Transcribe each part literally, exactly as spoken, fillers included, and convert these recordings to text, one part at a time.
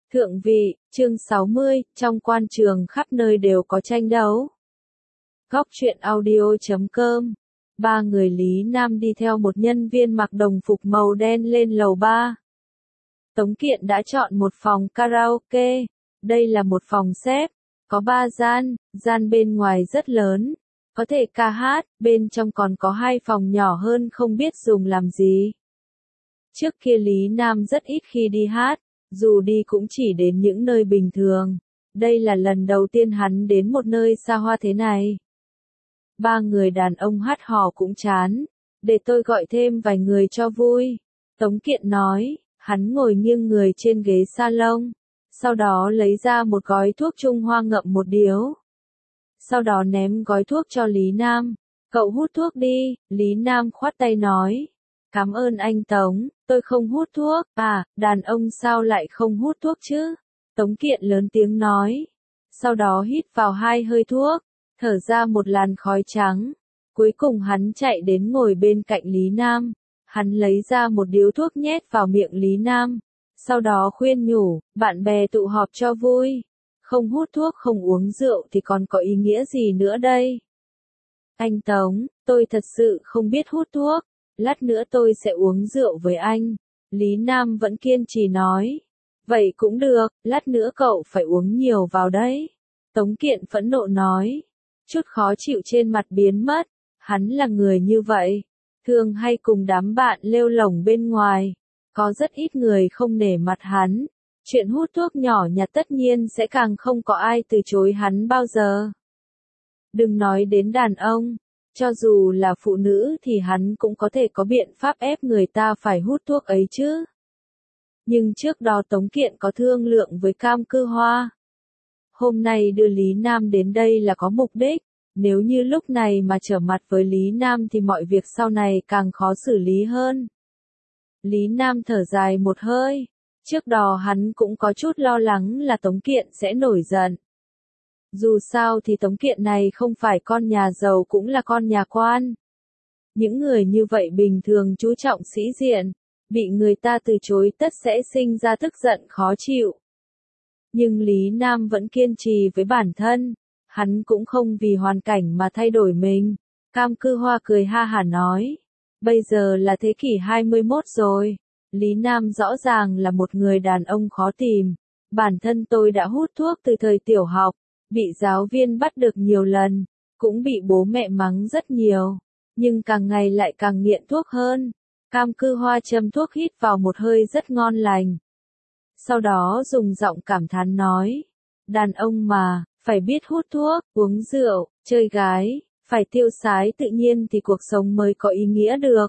Thượng vị, chương sáu mươi, trong quan trường khắp nơi đều có tranh đấu. Góc truyện audio chấm com. Ba người Lý Nam đi theo một nhân viên mặc đồng phục màu đen lên lầu ba. Tống Kiện đã chọn một phòng karaoke. Đây là một phòng xếp, có ba gian, gian bên ngoài rất lớn, có thể ca hát, bên trong còn có hai phòng nhỏ hơn không biết dùng làm gì. Trước kia Lý Nam rất ít khi đi hát, dù đi cũng chỉ đến những nơi bình thường. Đây là lần đầu tiên hắn đến một nơi xa hoa thế này. Ba người đàn ông hát hò cũng chán, để tôi gọi thêm vài người cho vui. Tống Kiện nói, hắn ngồi nghiêng người trên ghế salon, sau đó lấy ra một gói thuốc Trung Hoa ngậm một điếu. Sau đó ném gói thuốc cho Lý Nam, cậu hút thuốc đi, Lý Nam khoát tay nói. Cảm ơn anh Tống, tôi không hút thuốc, à, đàn ông sao lại không hút thuốc chứ? Tống Kiện lớn tiếng nói. Sau đó hít vào hai hơi thuốc, thở ra một làn khói trắng. Cuối cùng hắn chạy đến ngồi bên cạnh Lý Nam. Hắn lấy ra một điếu thuốc nhét vào miệng Lý Nam. Sau đó khuyên nhủ, bạn bè tụ họp cho vui. Không hút thuốc không uống rượu thì còn có ý nghĩa gì nữa đây? Anh Tống, tôi thật sự không biết hút thuốc. Lát nữa tôi sẽ uống rượu với anh. Lý Nam vẫn kiên trì nói. Vậy cũng được, lát nữa cậu phải uống nhiều vào đấy. Tống Kiện phẫn nộ nói. Chút khó chịu trên mặt biến mất. Hắn là người như vậy. Thường hay cùng đám bạn lêu lổng bên ngoài. Có rất ít người không nể mặt hắn. Chuyện hút thuốc nhỏ nhặt tất nhiên sẽ càng không có ai từ chối hắn bao giờ. Đừng nói đến đàn ông. Cho dù là phụ nữ thì hắn cũng có thể có biện pháp ép người ta phải hút thuốc ấy chứ. Nhưng trước đó Tống Kiện có thương lượng với Cam Cư Hoa. Hôm nay đưa Lý Nam đến đây là có mục đích. Nếu như lúc này mà trở mặt với Lý Nam thì mọi việc sau này càng khó xử lý hơn. Lý Nam thở dài một hơi. Trước đó hắn cũng có chút lo lắng là Tống Kiện sẽ nổi giận. Dù sao thì Tống Kiện này không phải con nhà giàu cũng là con nhà quan. Những người như vậy bình thường chú trọng sĩ diện, bị người ta từ chối tất sẽ sinh ra tức giận khó chịu. Nhưng Lý Nam vẫn kiên trì với bản thân, hắn cũng không vì hoàn cảnh mà thay đổi mình. Cam Cư Hoa cười ha hả nói, bây giờ là thế kỷ hai mươi mốt rồi, Lý Nam rõ ràng là một người đàn ông khó tìm. Bản thân tôi đã hút thuốc từ thời tiểu học. Bị giáo viên bắt được nhiều lần, cũng bị bố mẹ mắng rất nhiều, nhưng càng ngày lại càng nghiện thuốc hơn. Cam Cư Hoa châm thuốc hít vào một hơi rất ngon lành. Sau đó dùng giọng cảm thán nói, đàn ông mà, phải biết hút thuốc, uống rượu, chơi gái, phải tiêu sái tự nhiên thì cuộc sống mới có ý nghĩa được.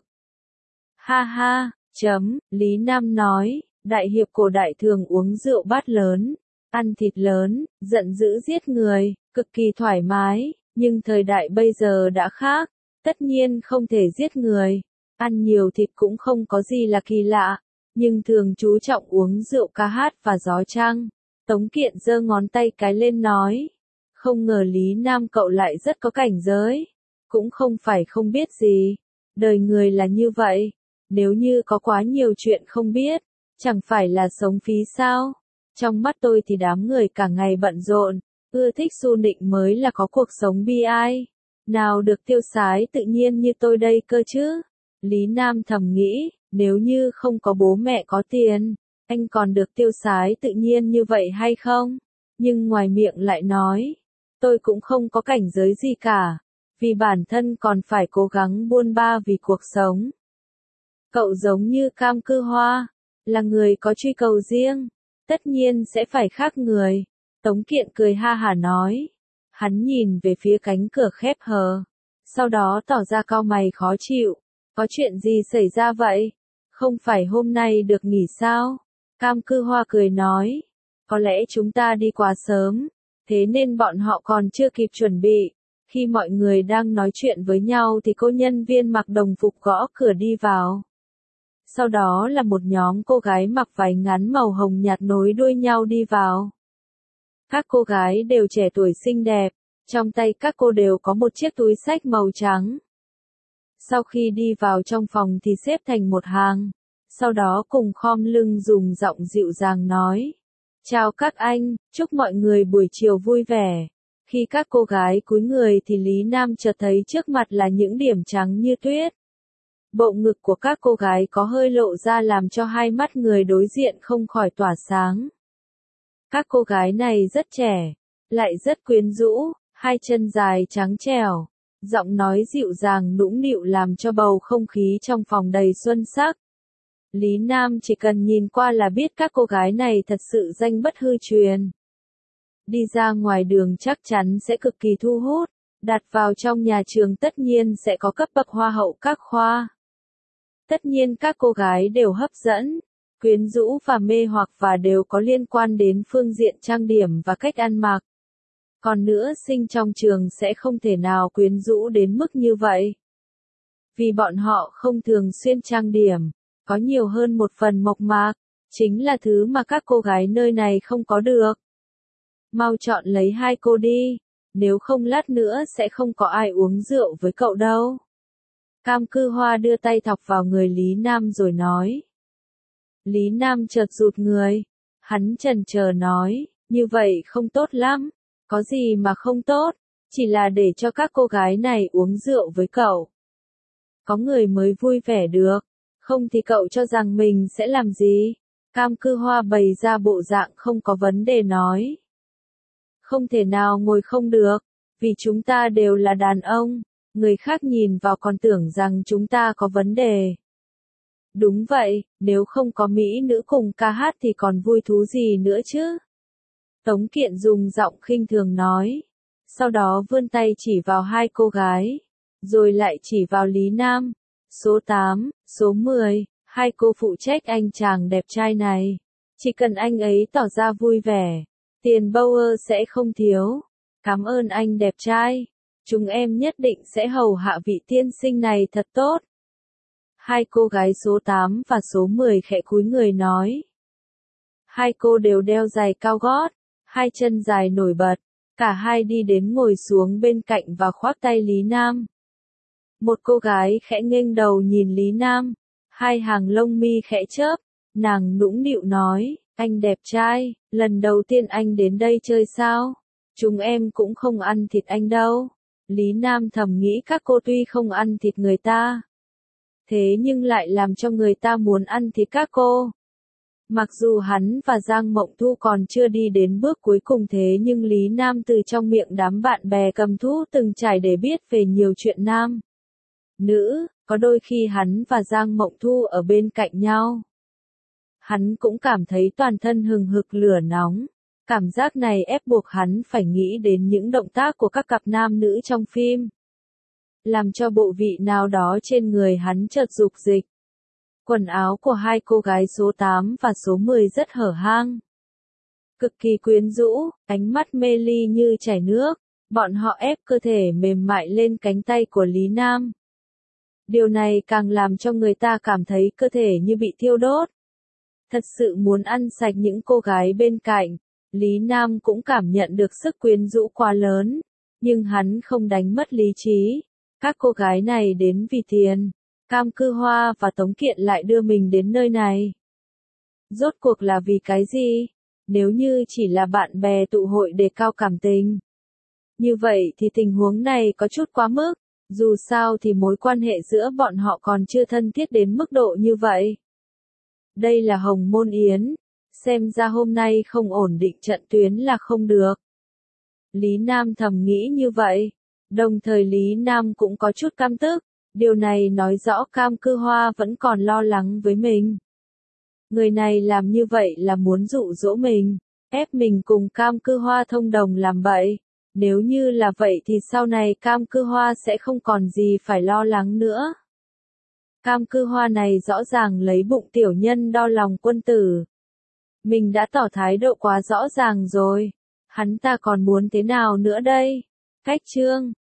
Ha ha, chấm, Lý Nam nói, đại hiệp cổ đại thường uống rượu bát lớn. Ăn thịt lớn, giận dữ giết người, cực kỳ thoải mái, nhưng thời đại bây giờ đã khác, tất nhiên không thể giết người, ăn nhiều thịt cũng không có gì là kỳ lạ, nhưng thường chú trọng uống rượu ca hát và gió trăng. Tống Kiện giơ ngón tay cái lên nói, không ngờ Lý Nam cậu lại rất có cảnh giới, cũng không phải không biết gì, đời người là như vậy, nếu như có quá nhiều chuyện không biết, chẳng phải là sống phí sao? Trong mắt tôi thì đám người cả ngày bận rộn, ưa thích xu nịnh mới là có cuộc sống bi ai. Nào được tiêu sái tự nhiên như tôi đây cơ chứ. Lý Nam thầm nghĩ, nếu như không có bố mẹ có tiền, anh còn được tiêu sái tự nhiên như vậy hay không? Nhưng ngoài miệng lại nói, tôi cũng không có cảnh giới gì cả, vì bản thân còn phải cố gắng buôn ba vì cuộc sống. Cậu giống như Cam Cư Hoa, là người có truy cầu riêng. Tất nhiên sẽ phải khác người. Tống Kiện cười ha hả nói. Hắn nhìn về phía cánh cửa khép hờ. Sau đó tỏ ra cau mày khó chịu. Có chuyện gì xảy ra vậy? Không phải hôm nay được nghỉ sao? Cam Cư Hoa cười nói. Có lẽ chúng ta đi quá sớm. Thế nên bọn họ còn chưa kịp chuẩn bị. Khi mọi người đang nói chuyện với nhau thì cô nhân viên mặc đồng phục gõ cửa đi vào. Sau đó là một nhóm cô gái mặc váy ngắn màu hồng nhạt nối đuôi nhau đi vào. Các cô gái đều trẻ tuổi xinh đẹp, trong tay các cô đều có một chiếc túi xách màu trắng. Sau khi đi vào trong phòng thì xếp thành một hàng, sau đó cùng khom lưng dùng giọng dịu dàng nói. Chào các anh, chúc mọi người buổi chiều vui vẻ. Khi các cô gái cúi người thì Lý Nam chợt thấy trước mặt là những điểm trắng như tuyết. Bộ ngực của các cô gái có hơi lộ ra làm cho hai mắt người đối diện không khỏi tỏa sáng. Các cô gái này rất trẻ, lại rất quyến rũ, hai chân dài trắng trẻo, giọng nói dịu dàng nũng nịu làm cho bầu không khí trong phòng đầy xuân sắc. Lý Nam chỉ cần nhìn qua là biết các cô gái này thật sự danh bất hư truyền. Đi ra ngoài đường chắc chắn sẽ cực kỳ thu hút, đặt vào trong nhà trường tất nhiên sẽ có cấp bậc hoa hậu các khoa. Tất nhiên các cô gái đều hấp dẫn, quyến rũ và mê hoặc và đều có liên quan đến phương diện trang điểm và cách ăn mặc. Còn nữ sinh trong trường sẽ không thể nào quyến rũ đến mức như vậy. Vì bọn họ không thường xuyên trang điểm, có nhiều hơn một phần mộc mạc, chính là thứ mà các cô gái nơi này không có được. Mau chọn lấy hai cô đi, nếu không lát nữa sẽ không có ai uống rượu với cậu đâu. Cam Cư Hoa đưa tay thọc vào người Lý Nam rồi nói. Lý Nam chợt rụt người, hắn chần chờ nói, như vậy không tốt lắm, có gì mà không tốt, chỉ là để cho các cô gái này uống rượu với cậu. Có người mới vui vẻ được, không thì cậu cho rằng mình sẽ làm gì? Cam Cư Hoa bày ra bộ dạng không có vấn đề nói. Không thể nào ngồi không được, vì chúng ta đều là đàn ông, người khác nhìn vào còn tưởng rằng chúng ta có vấn đề. Đúng vậy, nếu không có mỹ nữ cùng ca hát thì còn vui thú gì nữa chứ? Tống Kiện dùng giọng khinh thường nói, sau đó vươn tay chỉ vào hai cô gái, rồi lại chỉ vào Lý Nam, số tám, số mười, hai cô phụ trách anh chàng đẹp trai này. Chỉ cần anh ấy tỏ ra vui vẻ, tiền Bauer sẽ không thiếu. Cảm ơn anh đẹp trai, chúng em nhất định sẽ hầu hạ vị tiên sinh này thật tốt. Hai cô gái số tám và số mười khẽ cúi người nói. Hai cô đều đeo giày cao gót, hai chân dài nổi bật, cả hai đi đến ngồi xuống bên cạnh và khoác tay Lý Nam. Một cô gái khẽ nghênh đầu nhìn Lý Nam, hai hàng lông mi khẽ chớp, nàng nũng nịu nói, anh đẹp trai, lần đầu tiên anh đến đây chơi sao? Chúng em cũng không ăn thịt anh đâu. Lý Nam thầm nghĩ các cô tuy không ăn thịt người ta, thế nhưng lại làm cho người ta muốn ăn thịt các cô. Mặc dù hắn và Giang Mộng Thu còn chưa đi đến bước cuối cùng thế nhưng Lý Nam từ trong miệng đám bạn bè cầm thú từng trải để biết về nhiều chuyện nam. Nữ, có đôi khi hắn và Giang Mộng Thu ở bên cạnh nhau. Hắn cũng cảm thấy toàn thân hừng hực lửa nóng. Cảm giác này ép buộc hắn phải nghĩ đến những động tác của các cặp nam nữ trong phim. Làm cho bộ vị nào đó trên người hắn chợt dục dịch. Quần áo của hai cô gái số tám và số mười rất hở hang. Cực kỳ quyến rũ, ánh mắt mê ly như chảy nước. Bọn họ ép cơ thể mềm mại lên cánh tay của Lý Nam. Điều này càng làm cho người ta cảm thấy cơ thể như bị thiêu đốt. Thật sự muốn ăn sạch những cô gái bên cạnh. Lý Nam cũng cảm nhận được sức quyến rũ quá lớn, nhưng hắn không đánh mất lý trí. Các cô gái này đến vì tiền, Cam Cư Hoa và Tống Kiện lại đưa mình đến nơi này. Rốt cuộc là vì cái gì? Nếu như chỉ là bạn bè tụ hội đề cao cảm tình. Như vậy thì tình huống này có chút quá mức, dù sao thì mối quan hệ giữa bọn họ còn chưa thân thiết đến mức độ như vậy. Đây là Hồng Môn Yến. Xem ra hôm nay không ổn định trận tuyến là không được. Lý Nam thầm nghĩ như vậy. Đồng thời Lý Nam cũng có chút căm tức. Điều này nói rõ Cam Cư Hoa vẫn còn lo lắng với mình. Người này làm như vậy là muốn dụ dỗ mình, ép mình cùng Cam Cư Hoa thông đồng làm bậy. Nếu như là vậy thì sau này Cam Cư Hoa sẽ không còn gì phải lo lắng nữa. Cam Cư Hoa này rõ ràng lấy bụng tiểu nhân đo lòng quân tử. Mình đã tỏ thái độ quá rõ ràng rồi. Hắn ta còn muốn thế nào nữa đây? Cách chương